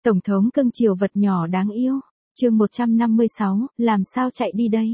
Tổng thống cưng chiều vật nhỏ đáng yêu. Chương 156, làm sao chạy đi đây?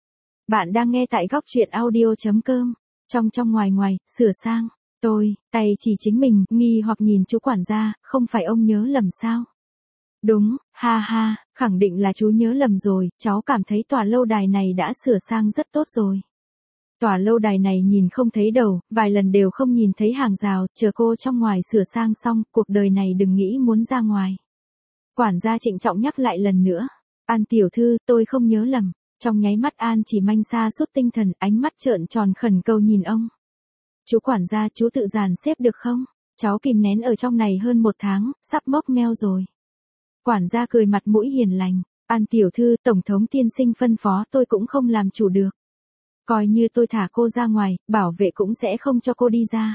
Bạn đang nghe tại góc truyện audio.com. Trong ngoài, sửa sang. Tôi, tay chỉ chính mình, nghi hoặc nhìn chú quản gia, không phải ông nhớ lầm sao? Đúng, ha ha, khẳng định là chú nhớ lầm rồi, cháu cảm thấy tòa lâu đài này đã sửa sang rất tốt rồi. Tòa lâu đài này nhìn không thấy đầu, vài lần đều không nhìn thấy hàng rào, chờ cô trong ngoài sửa sang xong, cuộc đời này đừng nghĩ muốn ra ngoài. Quản gia trịnh trọng nhắc lại lần nữa. An tiểu thư, tôi không nhớ lầm. Trong nháy mắt An Chỉ Manh sa sút tinh thần, ánh mắt trợn tròn khẩn cầu nhìn ông. Chú quản gia, chú tự dàn xếp được không? Cháu kìm nén ở trong này hơn 1 tháng, sắp mốc meo rồi. Quản gia cười mặt mũi hiền lành. An tiểu thư, tổng thống tiên sinh phân phó tôi cũng không làm chủ được. Coi như tôi thả cô ra ngoài, bảo vệ cũng sẽ không cho cô đi ra.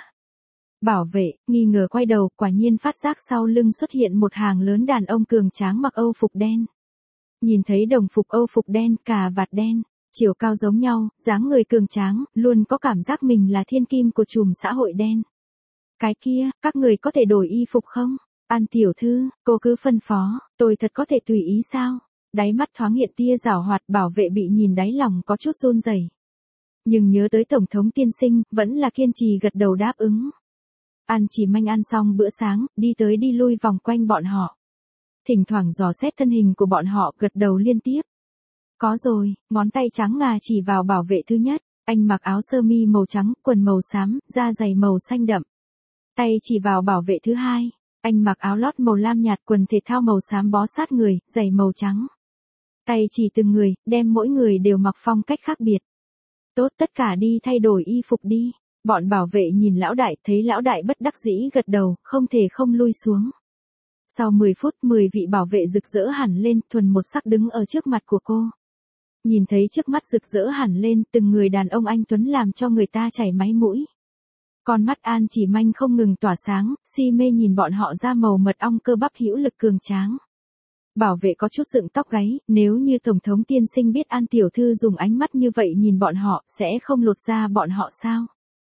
Bảo vệ, nghi ngờ quay đầu, quả nhiên phát giác sau lưng xuất hiện một hàng lớn đàn ông cường tráng mặc Âu phục đen. Nhìn thấy đồng phục Âu phục đen, cà vạt đen, chiều cao giống nhau, dáng người cường tráng, luôn có cảm giác mình là thiên kim của chùm xã hội đen. Cái kia, các người có thể đổi y phục không? An tiểu thư, cô cứ phân phó, tôi thật có thể tùy ý sao? Đáy mắt thoáng hiện tia giảo hoạt, bảo vệ bị nhìn đáy lòng có chút run rẩy. Nhưng nhớ tới tổng thống tiên sinh, vẫn là kiên trì gật đầu đáp ứng. An Chỉ Manh ăn xong bữa sáng, đi tới đi lui vòng quanh bọn họ. Thỉnh thoảng dò xét thân hình của bọn họ, gật đầu liên tiếp. Có rồi, ngón tay trắng ngà chỉ vào bảo vệ thứ nhất, anh mặc áo sơ mi màu trắng, quần màu xám, da giày màu xanh đậm. Tay chỉ vào bảo vệ thứ hai, anh mặc áo lót màu lam nhạt, quần thể thao màu xám bó sát người, giày màu trắng. Tay chỉ từng người, đem mỗi người đều mặc phong cách khác biệt. Tốt, tất cả đi thay đổi y phục đi. Bọn bảo vệ nhìn lão đại, thấy lão đại bất đắc dĩ gật đầu, không thể không lui xuống. Sau 10 phút, 10 vị bảo vệ rực rỡ hẳn lên, thuần một sắc đứng ở trước mặt của cô. Nhìn thấy trước mắt rực rỡ hẳn lên, từng người đàn ông anh tuấn làm cho người ta chảy máy mũi. Con mắt An Chỉ Manh không ngừng tỏa sáng, si mê nhìn bọn họ da màu mật ong, cơ bắp hữu lực cường tráng. Bảo vệ có chút dựng tóc gáy, nếu như tổng thống tiên sinh biết An tiểu thư dùng ánh mắt như vậy nhìn bọn họ, sẽ không lột da bọn họ sao?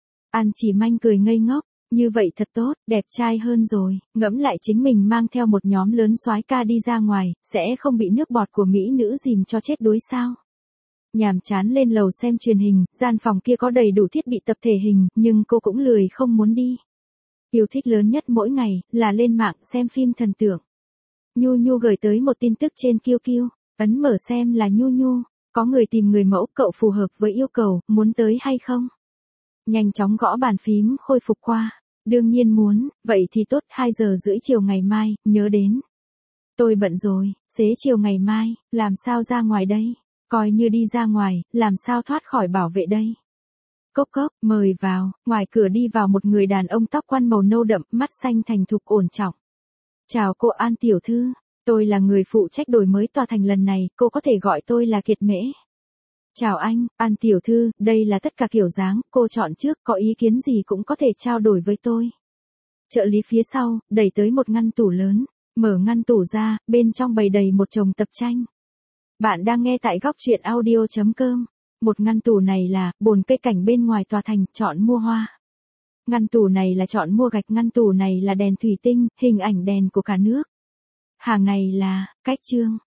An Chỉ Manh cười ngây ngốc, như vậy thật tốt, đẹp trai hơn rồi, ngẫm lại chính mình mang theo một nhóm lớn soái ca đi ra ngoài, sẽ không bị nước bọt của mỹ nữ dìm cho chết đuối sao? Nhàm chán lên lầu xem truyền hình, gian phòng kia có đầy đủ thiết bị tập thể hình, nhưng cô cũng lười không muốn đi. Yêu thích lớn nhất mỗi ngày, là lên mạng xem phim thần tượng. Nhu Nhu gửi tới một tin tức trên QQ, ấn mở xem là Nhu Nhu, có người tìm người mẫu, cậu phù hợp với yêu cầu, muốn tới hay không? Nhanh chóng gõ bàn phím khôi phục qua. Đương nhiên muốn, vậy thì tốt, 2:30 chiều ngày mai, nhớ đến. Tôi bận rồi, xế chiều ngày mai, làm sao ra ngoài đây? Coi như đi ra ngoài, làm sao thoát khỏi bảo vệ đây? Cốc cốc, mời vào, ngoài cửa đi vào một người đàn ông tóc quăn màu nâu đậm, mắt xanh thành thục ổn trọng. Chào cô An tiểu thư, tôi là người phụ trách đổi mới tòa thành lần này, cô có thể gọi tôi là Kiệt Mễ. Chào anh, An tiểu thư, đây là tất cả kiểu dáng, cô chọn trước, có ý kiến gì cũng có thể trao đổi với tôi. Trợ lý phía sau, đẩy tới một ngăn tủ lớn, mở ngăn tủ ra, bên trong bày đầy một chồng tập tranh. Bạn đang nghe tại góc truyện audio.com. Một ngăn tủ này là, bồn cây cảnh bên ngoài tòa thành, chọn mua hoa. Ngăn tủ này là chọn mua gạch, ngăn tủ này là đèn thủy tinh, hình ảnh đèn của cả nước. Hàng này là, cách chương.